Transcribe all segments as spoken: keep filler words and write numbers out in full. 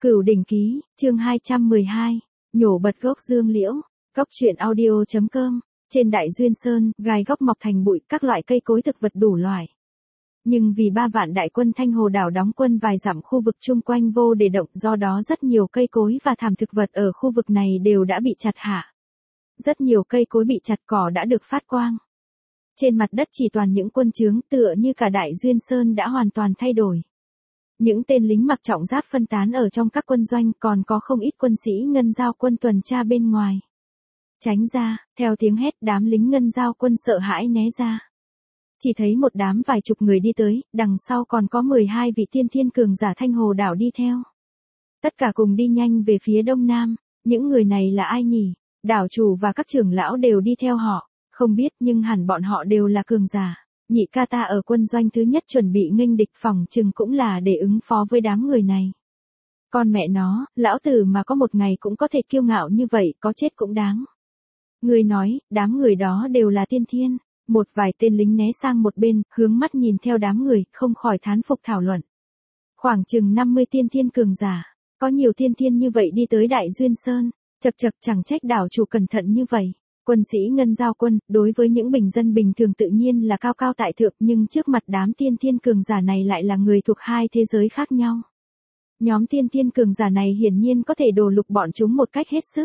Cửu Đỉnh Ký, chương hai trăm mười hai, nhổ bật gốc dương liễu, góc truyện audio.com, trên Đại Duyên Sơn, gai góc mọc thành bụi, các loại cây cối thực vật đủ loại. Nhưng vì ba vạn đại quân Thanh Hồ đảo đóng quân vài dặm khu vực chung quanh vô để động, do đó rất nhiều cây cối và thảm thực vật ở khu vực này đều đã bị chặt hạ. Rất nhiều cây cối bị chặt, cỏ đã được phát quang. Trên mặt đất chỉ toàn những quân trướng, tựa như cả Đại Duyên Sơn đã hoàn toàn thay đổi. Những tên lính mặc trọng giáp phân tán ở trong các quân doanh, còn có không ít quân sĩ ngân giao quân tuần tra bên ngoài. Tránh ra, theo tiếng hét, đám lính ngân giao quân sợ hãi né ra. Chỉ thấy một đám vài chục người đi tới, đằng sau còn có mười hai vị tiên thiên cường giả Thanh Hồ đảo đi theo. Tất cả cùng đi nhanh về phía đông nam. Những người này là ai nhỉ? Đảo chủ và các trưởng lão đều đi theo họ. Không biết, nhưng hẳn bọn họ đều là cường giả. Nhị ca ta ở quân doanh thứ nhất chuẩn bị nghênh địch, phòng chừng cũng là để ứng phó với đám người này. Con mẹ nó, lão tử mà có một ngày cũng có thể kiêu ngạo như vậy, có chết cũng đáng. Người nói, đám người đó đều là tiên thiên. Một vài tên lính né sang một bên, hướng mắt nhìn theo đám người, không khỏi thán phục thảo luận. Khoảng chừng năm mươi tiên thiên cường giả, có nhiều tiên thiên như vậy đi tới Đại Duyên Sơn, chật chật chẳng trách đảo chủ cẩn thận như vậy. Quân sĩ ngân giao quân, đối với những bình dân bình thường tự nhiên là cao cao tại thượng, nhưng trước mặt đám tiên thiên cường giả này lại là người thuộc hai thế giới khác nhau. Nhóm tiên thiên cường giả này hiển nhiên có thể đổ lục bọn chúng một cách hết sức.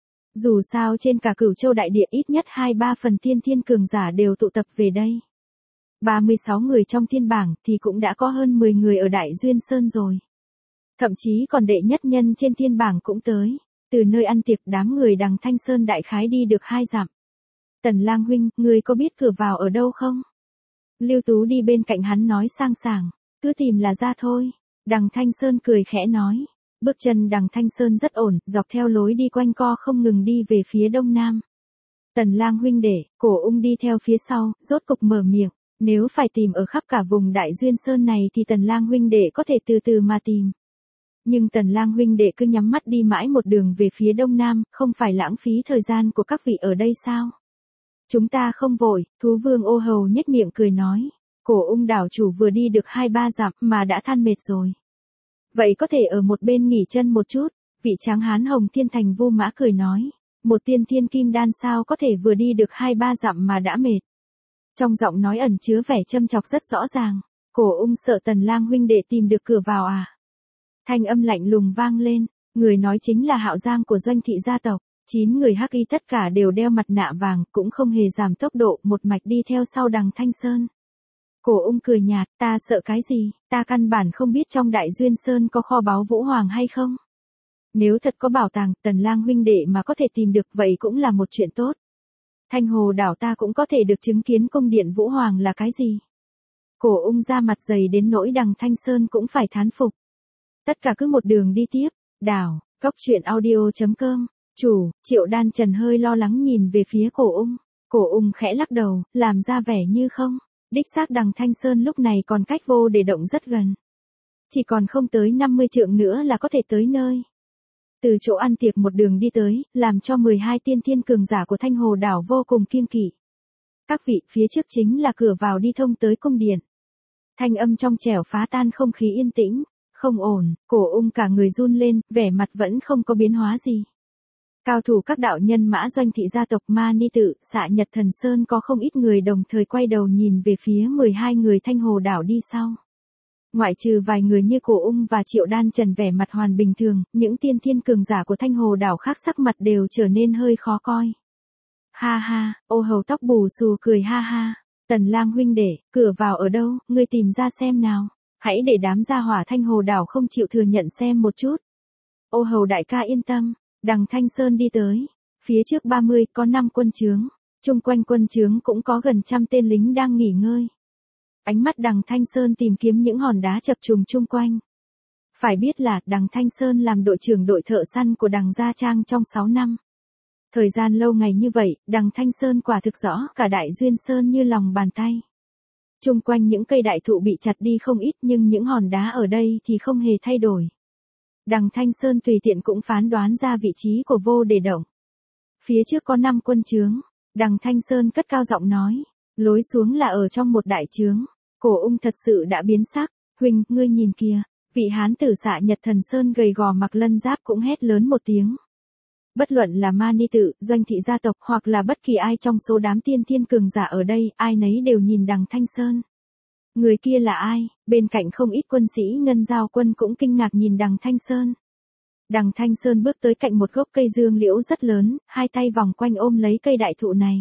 Dù sao trên cả Cửu Châu đại địa ít nhất hai ba phần tiên thiên cường giả đều tụ tập về đây. ba mươi sáu người trong thiên bảng thì cũng đã có hơn mười người ở Đại Duyên Sơn rồi. Thậm chí còn đệ nhất nhân trên thiên bảng cũng tới. Từ nơi ăn tiệc, đám người đằng Thanh Sơn đại khái đi được hai dặm. Tần Lang huynh, người có biết cửa vào ở đâu không? Lưu Tú đi bên cạnh hắn nói sang sảng, cứ tìm là ra thôi. Đằng Thanh Sơn cười khẽ nói. Bước chân đằng Thanh Sơn rất ổn, dọc theo lối đi quanh co không ngừng đi về phía đông nam. Tần Lang huynh đệ, Cổ Ung đi theo phía sau, rốt cục mở miệng. Nếu phải tìm ở khắp cả vùng Đại Duyên Sơn này thì Tần Lang huynh đệ có thể từ từ mà tìm. Nhưng Tần Lang huynh đệ cứ nhắm mắt đi mãi một đường về phía đông nam, không phải lãng phí thời gian của các vị ở đây sao? Chúng ta không vội, Thú Vương Ô Hầu nhếch miệng cười nói. Cổ Ung đảo chủ vừa đi được hai ba dặm mà đã than mệt rồi. Vậy có thể ở một bên nghỉ chân một chút, vị tráng hán Hồng Thiên Thành Vu Mã cười nói. Một tiên thiên kim đan sao có thể vừa đi được hai ba dặm mà đã mệt. Trong giọng nói ẩn chứa vẻ châm chọc rất rõ ràng. Cổ Ung sợ Tần Lang huynh đệ tìm được cửa vào à? Thanh âm lạnh lùng vang lên, người nói chính là Hạo Giang của Doanh thị gia tộc. Chín người hắc y tất cả đều đeo mặt nạ vàng, cũng không hề giảm tốc độ, một mạch đi theo sau đằng Thanh Sơn. Cổ Ung cười nhạt, ta sợ cái gì, ta căn bản không biết trong Đại Duyên Sơn có kho báu Vũ Hoàng hay không. Nếu thật có bảo tàng, Tần Lang huynh đệ mà có thể tìm được vậy cũng là một chuyện tốt. Thanh Hồ đảo ta cũng có thể được chứng kiến cung điện Vũ Hoàng là cái gì. Cổ Ung ra mặt dày đến nỗi đằng Thanh Sơn cũng phải thán phục. Tất cả cứ một đường đi tiếp, đảo, góc truyện audio.com, chủ, Triệu Đan Trần hơi lo lắng nhìn về phía Cổ Ung. Cổ Ung khẽ lắc đầu, làm ra vẻ như không. Đích xác đằng Thanh Sơn lúc này còn cách vô để động rất gần. Chỉ còn không tới năm mươi trượng nữa là có thể tới nơi. Từ chỗ ăn tiệc một đường đi tới, làm cho mười hai tiên thiên cường giả của Thanh Hồ đảo vô cùng kiêng kỵ. Các vị, phía trước chính là cửa vào đi thông tới cung điện. Thanh âm trong trẻo phá tan không khí yên tĩnh. Không ổn, Cổ Ung cả người run lên, vẻ mặt vẫn không có biến hóa gì. Cao thủ các đạo nhân Mã Doanh thị gia tộc Ma Ni Tự, Xạ Nhật Thần Sơn có không ít người đồng thời quay đầu nhìn về phía mười hai người Thanh Hồ đảo đi sau. Ngoại trừ vài người như Cổ Ung và Triệu Đan Trần vẻ mặt hoàn bình thường, những tiên thiên cường giả của Thanh Hồ đảo khác sắc mặt đều trở nên hơi khó coi. Ha ha, Ô Hầu tóc bù xù cười ha ha. Tần Lang huynh đệ, cửa vào ở đâu, ngươi tìm ra xem nào. Hãy để đám gia hỏa Thanh Hồ đảo không chịu thừa nhận xem một chút. Ô Hầu đại ca yên tâm, đằng Thanh Sơn đi tới. Phía trước ba mươi có năm quân trướng, chung quanh quân trướng cũng có gần trăm tên lính đang nghỉ ngơi. Ánh mắt đằng Thanh Sơn tìm kiếm những hòn đá chập trùng chung quanh. Phải biết là đằng Thanh Sơn làm đội trưởng đội thợ săn của đằng Gia Trang trong sáu năm. Thời gian lâu ngày như vậy, đằng Thanh Sơn quả thực rõ cả Đại Duyên Sơn như lòng bàn tay. Chung quanh những cây đại thụ bị chặt đi không ít, nhưng những hòn đá ở đây thì không hề thay đổi. Đằng Thanh Sơn tùy tiện cũng phán đoán ra vị trí của vô để động. Phía trước có năm quân trướng, đằng Thanh Sơn cất cao giọng nói, lối xuống là ở trong một đại trướng. Cổ Ung thật sự đã biến sắc, huynh, ngươi nhìn kìa, Vị hán tử Xạ Nhật Thần Sơn gầy gò mặc lân giáp cũng hét lớn một tiếng. Bất luận là Ma Ni Tự, Doanh thị gia tộc hoặc là bất kỳ ai trong số đám tiên thiên cường giả ở đây, ai nấy đều nhìn Đằng Thanh Sơn. Người kia là ai? Bên cạnh không ít quân sĩ Ngân Giao quân cũng kinh ngạc nhìn Đằng Thanh Sơn. Đằng Thanh Sơn bước tới cạnh một gốc cây dương liễu rất lớn, hai tay vòng quanh ôm lấy cây đại thụ này.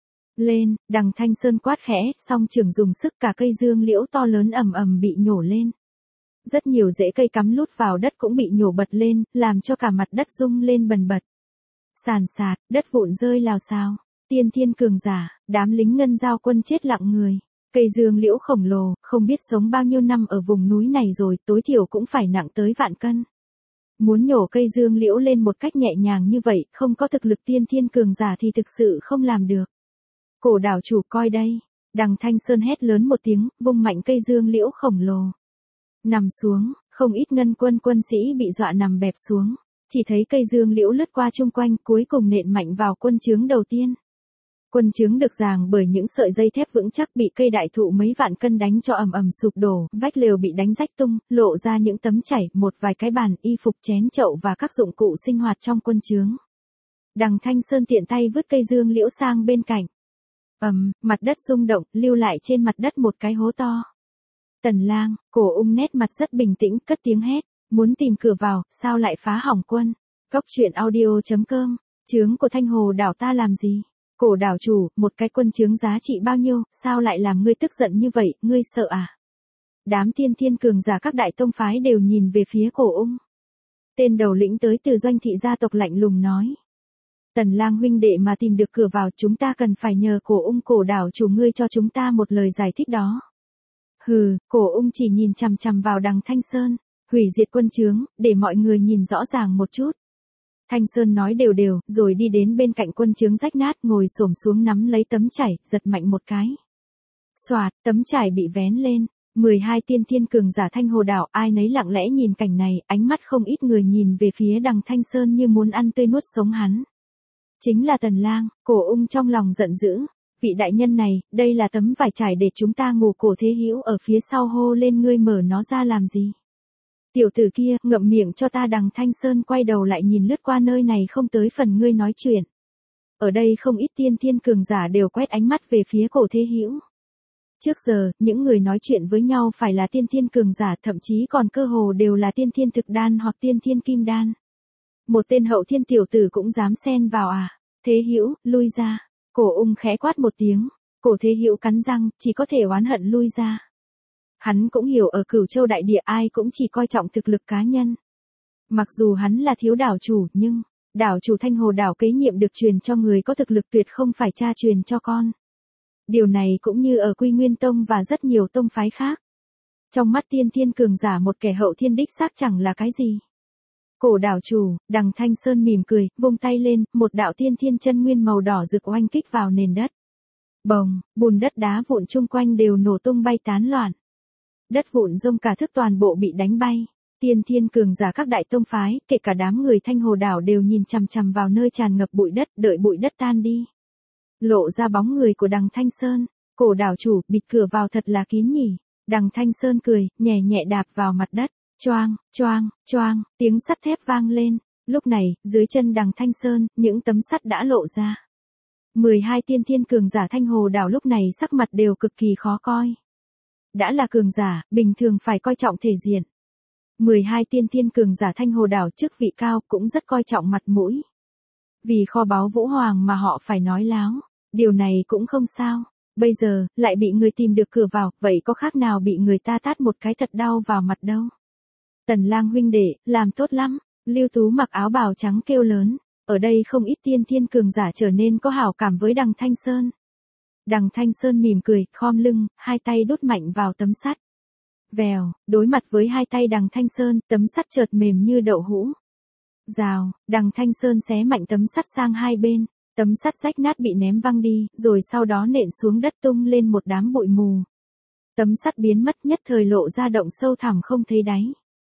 Lên, Đằng Thanh Sơn quát khẽ, song trưởng dùng sức cả cây dương liễu to lớn ầm ầm bị nhổ lên. Rất nhiều rễ cây cắm lút vào đất cũng bị nhổ bật lên, làm cho cả mặt đất rung lên bần bật. Sàn sạt, đất vụn rơi lào xào. Tiên thiên cường giả, đám lính Ngân Giao quân chết lặng người. Cây dương liễu khổng lồ, không biết sống bao nhiêu năm ở vùng núi này rồi, tối thiểu cũng phải nặng tới vạn cân. Muốn nhổ cây dương liễu lên một cách nhẹ nhàng như vậy, không có thực lực tiên thiên cường giả thì thực sự không làm được. Cổ đảo chủ coi đây. Đằng Thanh Sơn hét lớn một tiếng, vung mạnh cây dương liễu khổng lồ. Nằm xuống, không ít ngân quân quân sĩ bị dọa nằm bẹp xuống. Chỉ thấy cây dương liễu lướt qua chung quanh, cuối cùng nện mạnh vào quân trướng đầu tiên. Quân trướng được ràng bởi những sợi dây thép vững chắc bị cây đại thụ mấy vạn cân đánh cho ầm ầm sụp đổ, vách lều bị đánh rách tung, lộ ra những tấm chảy, một vài cái bàn, y phục, chén chậu và các dụng cụ sinh hoạt trong quân trướng. Đằng Thanh Sơn tiện tay vứt cây dương liễu sang bên cạnh. Ầm, mặt đất rung động, lưu lại trên mặt đất một cái hố to. Tần Lang, Cổ Ung nét mặt rất bình tĩnh, cất tiếng hét, muốn tìm cửa vào, sao lại phá hỏng quân? Cóc truyện audio chấm com, trướng của Thanh Hồ đảo ta làm gì? Cổ đảo chủ, một cái quân trướng giá trị bao nhiêu, sao lại làm ngươi tức giận như vậy, ngươi sợ à? Đám tiên thiên cường giả các đại tông phái đều nhìn về phía Cổ Ung. Tên đầu lĩnh tới từ Doanh thị gia tộc lạnh lùng nói. Tần Lang huynh đệ mà tìm được cửa vào, chúng ta cần phải nhờ Cổ Ung cổ đảo chủ ngươi cho chúng ta một lời giải thích đó. Hừ, Cổ Ung chỉ nhìn chằm chằm vào Đằng Thanh Sơn, hủy diệt quân trướng, để mọi người nhìn rõ ràng một chút. Thanh Sơn nói đều đều, rồi đi đến bên cạnh quân trướng rách nát, ngồi xổm xuống nắm lấy tấm chải, giật mạnh một cái. Xoạt, tấm chải bị vén lên, mười hai tiên thiên cường giả Thanh Hồ đảo, ai nấy lặng lẽ nhìn cảnh này, ánh mắt không ít người nhìn về phía Đằng Thanh Sơn như muốn ăn tươi nuốt sống hắn. Chính là Tần Lang. Cổ Ung trong lòng giận dữ, vị đại nhân này, đây là tấm vải trải để chúng ta ngủ. Cổ Thế Hữu ở phía sau hô lên, ngươi mở nó ra làm gì? Tiểu tử kia, ngậm miệng cho ta. Đằng Thanh Sơn quay đầu lại nhìn lướt qua, nơi này không tới phần ngươi nói chuyện. Ở đây không ít tiên thiên cường giả đều quét ánh mắt về phía Cổ Thế Hữu. Trước giờ, những người nói chuyện với nhau phải là tiên thiên cường giả, thậm chí còn cơ hồ đều là tiên thiên thực đan hoặc tiên thiên kim đan. Một tên hậu thiên tiểu tử cũng dám xen vào à? Thế Hữu, lui ra. Cổ Ung khẽ quát một tiếng. Cổ Thế Hữu cắn răng, chỉ có thể oán hận lui ra. Hắn cũng hiểu ở Cửu Châu đại địa ai cũng chỉ coi trọng thực lực cá nhân. Mặc dù hắn là thiếu đảo chủ, nhưng đảo chủ Thanh Hồ đảo kế nhiệm được truyền cho người có thực lực tuyệt, không phải cha truyền cho con. Điều này cũng như ở Quy Nguyên Tông và rất nhiều tông phái khác. Trong mắt tiên thiên cường giả, một kẻ hậu thiên đích xác chẳng là cái gì. Cổ đảo chủ, Đằng Thanh Sơn mỉm cười, vung tay lên, một đạo tiên thiên chân nguyên màu đỏ rực oanh kích vào nền đất. Bồng, bùn đất đá vụn chung quanh đều nổ tung bay tán loạn. Đất vụn rông cả thước toàn bộ bị đánh bay. Tiên thiên cường giả các đại tông phái, kể cả đám người Thanh Hồ đảo đều nhìn chằm chằm vào nơi tràn ngập bụi đất, đợi bụi đất tan đi. Lộ ra bóng người của Đằng Thanh Sơn. Cổ đảo chủ, bịt cửa vào thật là kín nhỉ. Đằng Thanh Sơn cười, nhẹ nhẹ đạp vào mặt đất. Choang, choang, choang, tiếng sắt thép vang lên. Lúc này, dưới chân Đằng Thanh Sơn, những tấm sắt đã lộ ra. mười hai tiên thiên cường giả Thanh Hồ đảo lúc này sắc mặt đều cực kỳ khó coi. Đã là cường giả, bình thường phải coi trọng thể diện. mười hai tiên thiên cường giả Thanh Hồ đảo chức vị cao cũng rất coi trọng mặt mũi. Vì kho báu Vũ Hoàng mà họ phải nói láo, điều này cũng không sao. Bây giờ, lại bị người tìm được cửa vào, vậy có khác nào bị người ta tát một cái thật đau vào mặt đâu. Tần Lang huynh đệ, làm tốt lắm. Lưu Tú mặc áo bào trắng kêu lớn. Ở đây không ít tiên thiên cường giả trở nên có hảo cảm với Đằng Thanh Sơn. Đằng Thanh Sơn mỉm cười, khom lưng, hai tay đút mạnh vào tấm sắt. Vèo, đối mặt với hai tay Đằng Thanh Sơn, tấm sắt chợt mềm như đậu hũ. Rào, Đằng Thanh Sơn xé mạnh tấm sắt sang hai bên, tấm sắt rách nát bị ném văng đi, rồi sau đó nện xuống đất tung lên một đám bụi mù. Tấm sắt biến mất, nhất thời lộ ra động sâu thẳm không thấy đáy.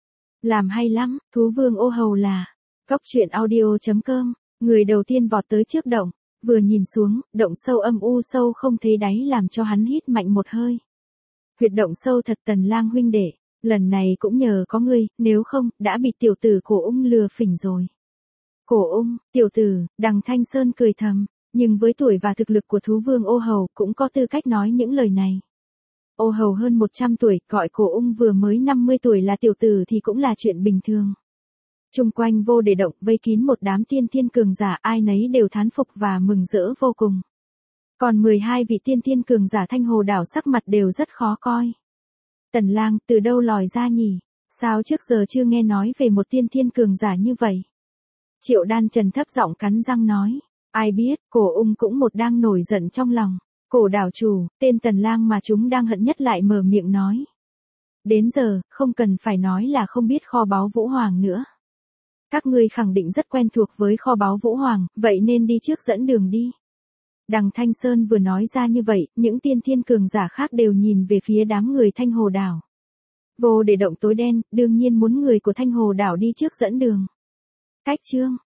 Làm hay lắm, thú vương ô hầu là. Cóc truyện audio chấm com, người đầu tiên vọt tới trước động, vừa nhìn xuống, động sâu âm u sâu không thấy đáy làm cho hắn hít mạnh một hơi. Huyệt động sâu thật. Tần Lang huynh đệ, Lần này cũng nhờ có ngươi, nếu không, đã bị tiểu tử Cổ Ung lừa phỉnh rồi. Cổ Ung, tiểu tử, Đằng Thanh Sơn cười thầm, nhưng với tuổi và thực lực của thú vương Ô Hầu cũng có tư cách nói những lời này. Ô Hầu hơn một trăm tuổi, gọi Cổ Ung vừa mới năm mươi tuổi là tiểu tử thì cũng là chuyện bình thường. Trung quanh Vô Để Động vây kín một đám tiên thiên cường giả, ai nấy đều thán phục và mừng rỡ vô cùng. Còn mười hai vị tiên thiên cường giả Thanh Hồ đảo sắc mặt đều rất khó coi. Tần Lang, từ đâu lòi ra nhỉ? Sao trước giờ chưa nghe nói về một tiên thiên cường giả như vậy? Triệu Đan Trần thấp giọng cắn răng nói. Ai biết, Cổ Ung cũng một đang nổi giận trong lòng. Cổ đảo chủ, tên Tần Lang mà chúng đang hận nhất lại mở miệng nói. Đến giờ, không cần phải nói là không biết kho báu Vũ Hoàng nữa. Các ngươi khẳng định rất quen thuộc với kho báu Vũ Hoàng, vậy nên đi trước dẫn đường đi. Đằng Thanh Sơn vừa nói ra như vậy, những tiên thiên cường giả khác đều nhìn về phía đám người Thanh Hồ đảo. Vô Để Động tối đen, đương nhiên muốn người của Thanh Hồ đảo đi trước dẫn đường. Cách chương